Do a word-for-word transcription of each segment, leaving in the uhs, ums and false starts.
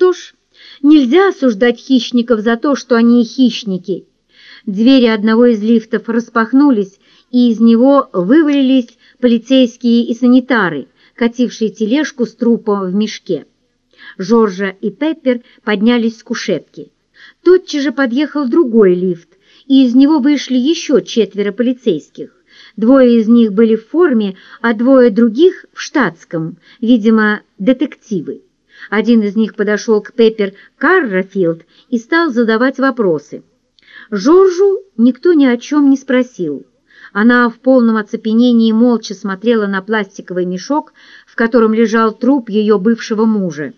Что ж, нельзя осуждать хищников за то, что они и хищники. Двери одного из лифтов распахнулись, и из него вывалились полицейские и санитары, катившие тележку с трупом в мешке. Жоржа и Пеппер поднялись с кушетки. Тотчас же подъехал другой лифт, и из него вышли еще четверо полицейских. Двое из них были в форме, а двое других в штатском, видимо, детективы. Один из них подошел к Пеппер Каррафилд и стал задавать вопросы. Жоржу никто ни о чем не спросил. Она в полном оцепенении молча смотрела на пластиковый мешок, в котором лежал труп ее бывшего мужа.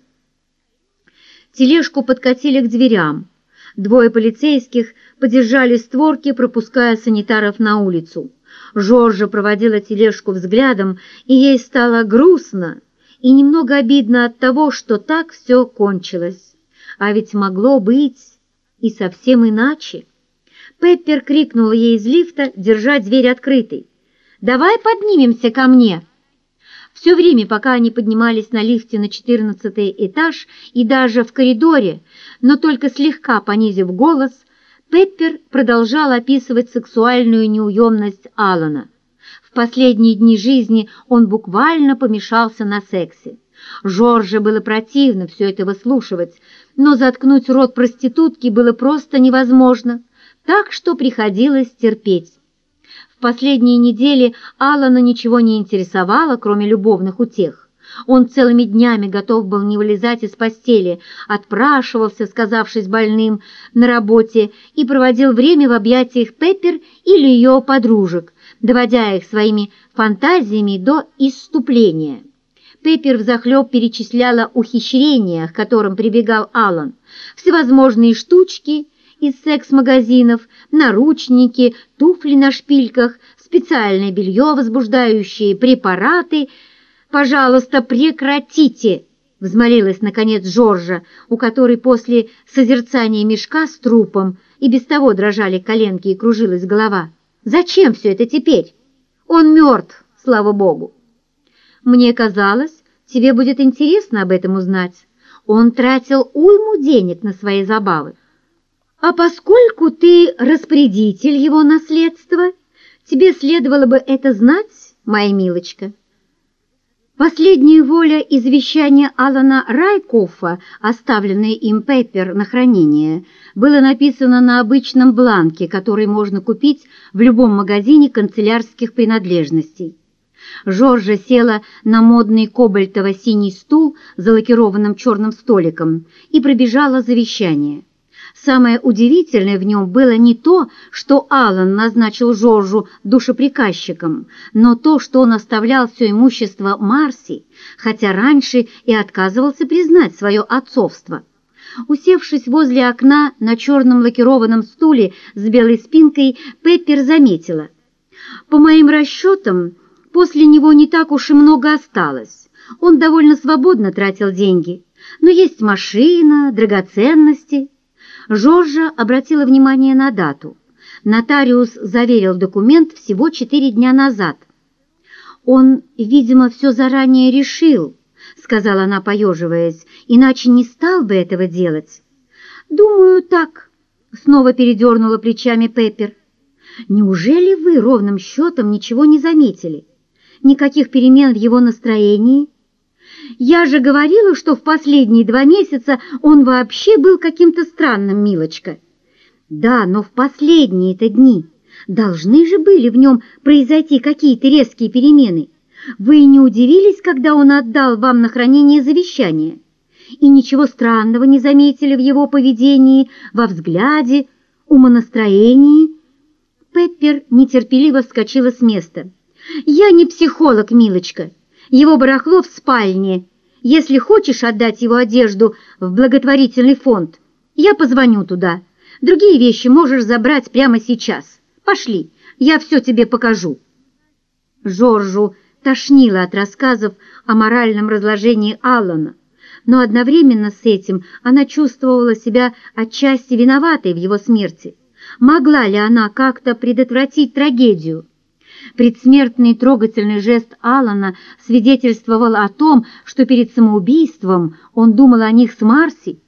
Тележку подкатили к дверям. Двое полицейских подержали створки, пропуская санитаров на улицу. Жоржа проводила тележку взглядом, и ей стало грустно и немного обидно от того, что так все кончилось. А ведь могло быть и совсем иначе. Пеппер крикнула ей из лифта, держа дверь открытой: «Давай поднимемся ко мне!» Все время, пока они поднимались на лифте на четырнадцатый этаж и даже в коридоре, но только слегка понизив голос, Пеппер продолжал описывать сексуальную неуемность Алана. В последние дни жизни он буквально помешался на сексе. Жорже было противно все это выслушивать, но заткнуть рот проститутки было просто невозможно, так что приходилось терпеть. В последние недели Алана ничего не интересовало, кроме любовных утех. Он целыми днями готов был не вылезать из постели, отпрашивался, сказавшись больным на работе, и проводил время в объятиях Пеппер или ее подружек, доводя их своими фантазиями до исступления. Пеппер взахлеб перечисляла ухищрения, к которым прибегал Алан, всевозможные штучки из секс-магазинов, наручники, туфли на шпильках, специальное белье, возбуждающие препараты. «Пожалуйста, прекратите!» — взмолилась, наконец, Жоржа, у которой после созерцания мешка с трупом и без того дрожали коленки и кружилась голова. «Зачем все это теперь? Он мертв, слава богу!» «Мне казалось, тебе будет интересно об этом узнать. Он тратил уйму денег на свои забавы. А поскольку ты распорядитель его наследства, тебе следовало бы это знать, моя милочка». Последняя воля и завещание Алана Райкоффа, оставленное им Пеппер на хранение, было написано на обычном бланке, который можно купить в любом магазине канцелярских принадлежностей. Жоржа села на модный кобальтово-синий стул за лакированным черным столиком и пробежала завещание. Самое удивительное в нем было не то, что Алан назначил Жоржу душеприказчиком, но то, что он оставлял все имущество Марси, хотя раньше и отказывался признать свое отцовство. Усевшись возле окна на черном лакированном стуле с белой спинкой, Пеппер заметила: «По моим расчетам, после него не так уж и много осталось. Он довольно свободно тратил деньги, но есть машина, драгоценности». Жоржа обратила внимание на дату. Нотариус заверил документ всего четыре дня назад. «Он, видимо, все заранее решил», — сказала она, поеживаясь, «иначе не стал бы этого делать». «Думаю, так», — снова передернула плечами Пеппер. «Неужели вы ровным счетом ничего не заметили? Никаких перемен в его настроении? Я же говорила, что в последние два месяца он вообще был каким-то странным, милочка». «Да, но в последние-то дни должны же были в нем произойти какие-то резкие перемены. Вы не удивились, когда он отдал вам на хранение завещание? И ничего странного не заметили в его поведении, во взгляде, умонастроении?» Пеппер нетерпеливо вскочила с места. «Я не психолог, милочка. Его барахло в спальне. Если хочешь отдать его одежду в благотворительный фонд, я позвоню туда. Другие вещи можешь забрать прямо сейчас. Пошли, я все тебе покажу». Жоржу тошнило от рассказов о моральном разложении Алана, но одновременно с этим она чувствовала себя отчасти виноватой в его смерти. Могла ли она как-то предотвратить трагедию? Предсмертный трогательный жест Алана свидетельствовал о том, что перед самоубийством он думал о них с Марси